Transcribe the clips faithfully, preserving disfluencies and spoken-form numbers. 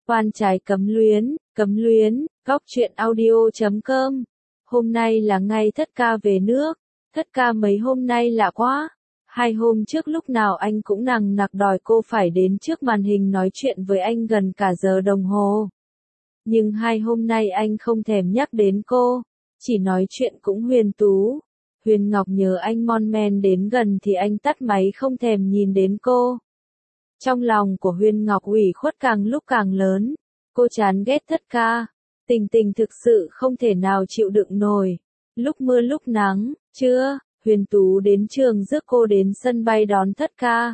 Oan trái cấm luyến, cấm luyến, góc truyện audio chấm com. Hôm nay là ngày Thất Ca về nước. Thất Ca mấy hôm nay lạ quá. Hai hôm trước lúc nào anh cũng nằng nặc đòi cô phải đến trước màn hình nói chuyện với anh gần cả giờ đồng hồ. Nhưng hai hôm nay anh không thèm nhắc đến cô, chỉ nói chuyện cũng Huyền Tú. Huyền Ngọc nhớ anh mon men đến gần thì anh tắt máy không thèm nhìn đến cô. Trong lòng của Huyền Ngọc ủy khuất càng lúc càng lớn, cô chán ghét Thất Ca, Tình Tình thực sự không thể nào chịu đựng nổi. Lúc mưa lúc nắng, trưa, Huyền Tú đến trường rước cô đến sân bay đón Thất Ca.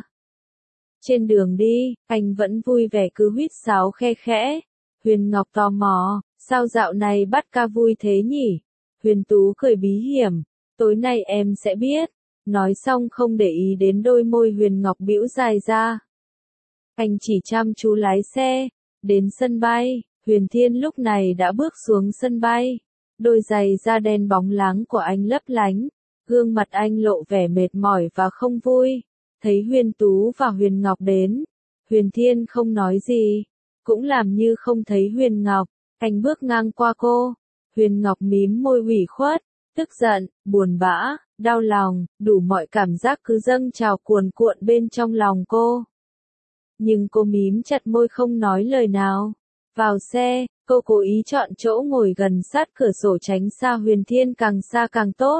Trên đường đi, anh vẫn vui vẻ cứ huýt sáo khe khẽ. Huyền Ngọc tò mò, sao dạo này bắt ca vui thế nhỉ? Huyền Tú cười bí hiểm, tối nay em sẽ biết. Nói xong không để ý đến đôi môi Huyền Ngọc bĩu dài ra. Anh chỉ chăm chú lái xe, đến sân bay, Huyền Thiên lúc này đã bước xuống sân bay. Đôi giày da đen bóng láng của anh lấp lánh, gương mặt anh lộ vẻ mệt mỏi và không vui. Thấy Huyền Tú và Huyền Ngọc đến, Huyền Thiên không nói gì, cũng làm như không thấy Huyền Ngọc. Anh bước ngang qua cô, Huyền Ngọc mím môi ủy khuất, tức giận, buồn bã, đau lòng, đủ mọi cảm giác cứ dâng trào cuồn cuộn bên trong lòng cô. Nhưng cô mím chặt môi không nói lời nào. Vào xe, cô cố ý chọn chỗ ngồi gần sát cửa sổ tránh xa Huyền Thiên càng xa càng tốt.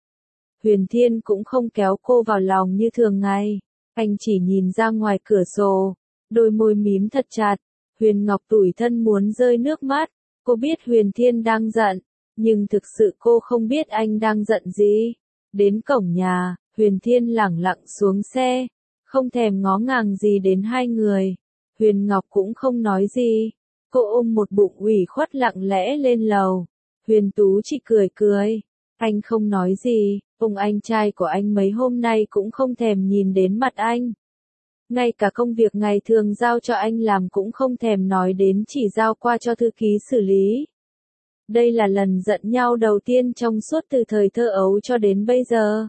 Huyền Thiên cũng không kéo cô vào lòng như thường ngày, anh chỉ nhìn ra ngoài cửa sổ, đôi môi mím thật chặt. Huyền Ngọc tủi thân muốn rơi nước mắt, cô biết Huyền Thiên đang giận, nhưng thực sự cô không biết anh đang giận gì. Đến cổng nhà, Huyền Thiên lẳng lặng xuống xe, không thèm ngó ngàng gì đến hai người. Huyền Ngọc cũng không nói gì, cô ôm một bụng ủy khuất lặng lẽ lên lầu. Huyền Tú chỉ cười cười, anh không nói gì, ông anh trai của anh mấy hôm nay cũng không thèm nhìn đến mặt anh. Ngay cả công việc ngày thường giao cho anh làm cũng không thèm nói đến, chỉ giao qua cho thư ký xử lý. Đây là lần giận nhau đầu tiên trong suốt từ thời thơ ấu cho đến bây giờ.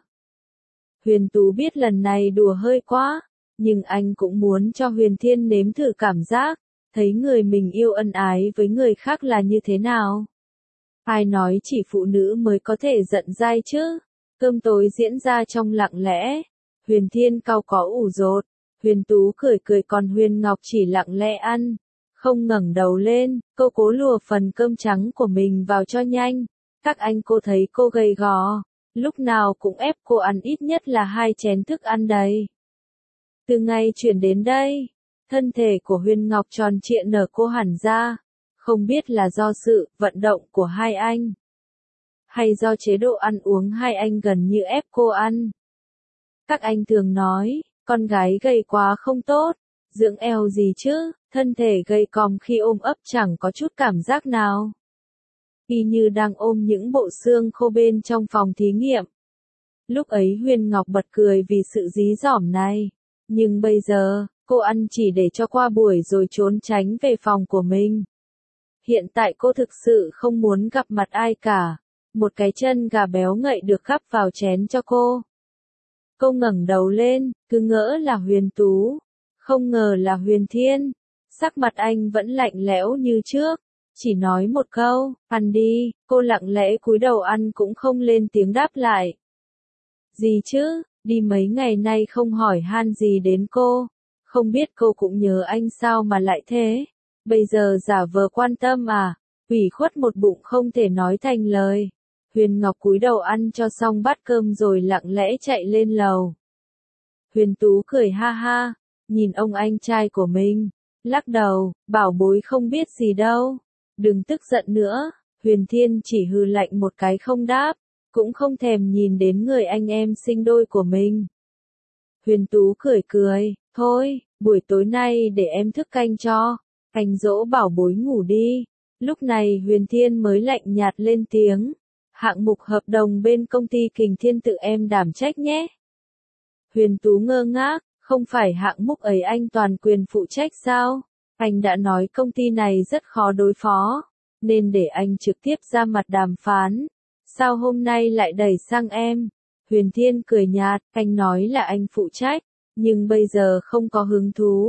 Huyền Tú biết lần này đùa hơi quá, nhưng anh cũng muốn cho Huyền Thiên nếm thử cảm giác, thấy người mình yêu ân ái với người khác là như thế nào. Ai nói chỉ phụ nữ mới có thể giận dai chứ? Cơm tối diễn ra trong lặng lẽ, Huyền Thiên cau có ủ rột, Huyền Tú cười cười còn Huyền Ngọc chỉ lặng lẽ ăn, không ngẩng đầu lên, cô cố lùa phần cơm trắng của mình vào cho nhanh. Các anh cô thấy cô gầy gò, lúc nào cũng ép cô ăn ít nhất là hai chén thức ăn đầy. Từ ngày chuyển đến đây, thân thể của Huyền Ngọc tròn trịa nở cô hẳn ra, không biết là do sự vận động của hai anh, hay do chế độ ăn uống hai anh gần như ép cô ăn. Các anh thường nói, con gái gầy quá không tốt, dưỡng eo gì chứ, thân thể gầy còm khi ôm ấp chẳng có chút cảm giác nào. Y như đang ôm những bộ xương khô bên trong phòng thí nghiệm. Lúc ấy Huyền Ngọc bật cười vì sự dí dỏm này, nhưng bây giờ, cô ăn chỉ để cho qua buổi rồi trốn tránh về phòng của mình. Hiện tại cô thực sự không muốn gặp mặt ai cả. Một cái chân gà béo ngậy được gắp vào chén cho cô. Cô ngẩng đầu lên, cứ ngỡ là Huyền Tú, không ngờ là Huyền Thiên. Sắc mặt anh vẫn lạnh lẽo như trước, chỉ nói một câu, ăn đi. Cô lặng lẽ cúi đầu ăn cũng không lên tiếng đáp lại. Gì chứ, đi mấy ngày nay không hỏi han gì đến cô, không biết cô cũng nhớ anh sao mà lại thế. Bây giờ giả vờ quan tâm à, ủy khuất một bụng không thể nói thành lời. Huyền Ngọc cúi đầu ăn cho xong bát cơm rồi lặng lẽ chạy lên lầu. Huyền Tú cười ha ha, nhìn ông anh trai của mình, lắc đầu, bảo bối không biết gì đâu, đừng tức giận nữa. Huyền Thiên chỉ hừ lạnh một cái không đáp, cũng không thèm nhìn đến người anh em sinh đôi của mình. Huyền Tú cười cười, thôi, buổi tối nay để em thức canh cho, anh dỗ bảo bối ngủ đi. Lúc này Huyền Thiên mới lạnh nhạt lên tiếng, hạng mục hợp đồng bên công ty Kình Thiên tự em đảm trách nhé. Huyền Tú ngơ ngác, không phải hạng mục ấy anh toàn quyền phụ trách sao? Anh đã nói công ty này rất khó đối phó, nên để anh trực tiếp ra mặt đàm phán. Sao hôm nay lại đẩy sang em? Huyền Thiên cười nhạt, anh nói là anh phụ trách, nhưng bây giờ không có hứng thú.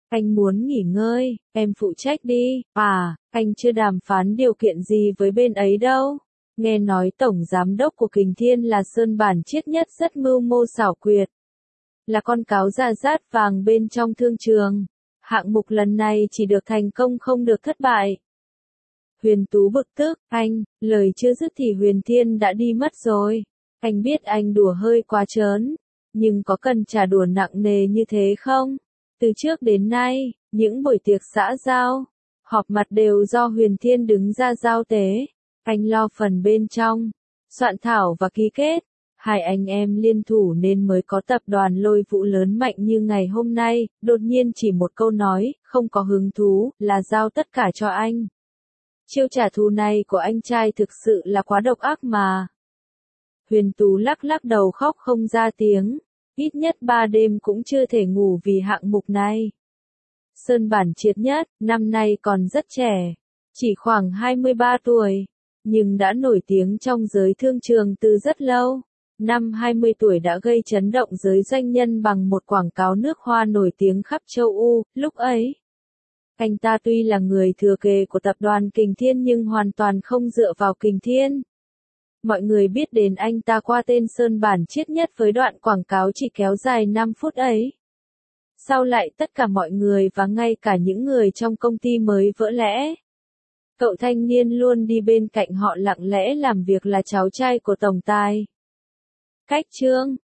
Anh muốn nghỉ ngơi, em phụ trách đi. À, anh chưa đàm phán điều kiện gì với bên ấy đâu. Nghe nói tổng giám đốc của Kình Thiên là Sơn Bản Triết Nhất rất mưu mô xảo quyệt. Là con cáo già rát vàng bên trong thương trường. Hạng mục lần này chỉ được thành công không được thất bại. Huyền Tú bực tức, anh, lời chưa dứt thì Huyền Thiên đã đi mất rồi. Anh biết anh đùa hơi quá trớn, nhưng có cần trả đùa nặng nề như thế không? Từ trước đến nay, những buổi tiệc xã giao, họp mặt đều do Huyền Thiên đứng ra giao tế. Anh lo phần bên trong, soạn thảo và ký kết. Hai anh em liên thủ nên mới có tập đoàn Lôi Vũ lớn mạnh như ngày hôm nay. Đột nhiên chỉ một câu nói, không có hứng thú, là giao tất cả cho anh. Chiêu trả thù này của anh trai thực sự là quá độc ác mà. Huyền Tú lắc lắc đầu khóc không ra tiếng. Ít nhất ba đêm cũng chưa thể ngủ vì hạng mục này. Sơn Bản Triết Nhất, năm nay còn rất trẻ, chỉ khoảng hai mươi ba tuổi, nhưng đã nổi tiếng trong giới thương trường từ rất lâu. Năm hai mươi tuổi đã gây chấn động giới doanh nhân bằng một quảng cáo nước hoa nổi tiếng khắp châu U, lúc ấy. Anh ta tuy là người thừa kế của tập đoàn Kình Thiên nhưng hoàn toàn không dựa vào Kình Thiên. Mọi người biết đến anh ta qua tên Sơn Bản Triết Nhất với đoạn quảng cáo chỉ kéo dài năm phút ấy. Sau lại tất cả mọi người và ngay cả những người trong công ty mới vỡ lẽ. Cậu thanh niên luôn đi bên cạnh họ lặng lẽ làm việc là cháu trai của tổng tài. Cách chương